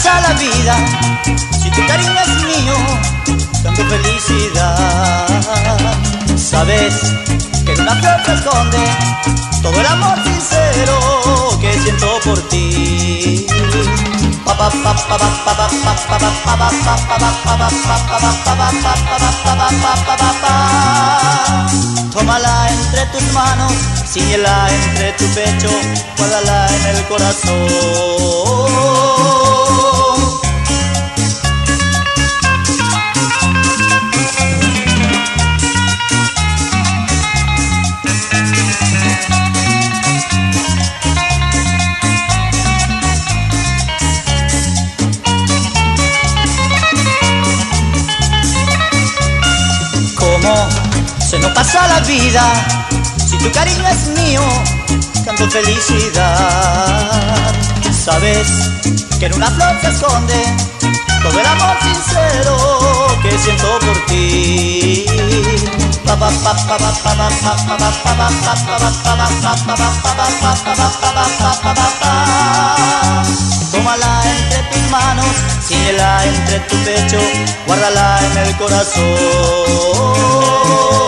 pasa la vida, si tu cariño es mío, canto felicidad. Sabes que en una flor se esconde todo el amor sincero que siento por ti. Tómala entre tus manos, ciñela entre tu pecho, guárdala en el corazón. Se nos pasa la vida, si tu cariño es mío, canto felicidad. Sabes que en una flor se esconde todo el amor sincero que siento por ti. Tómala entre tus manos, ciñela entre tu pecho, guárdala en el corazón.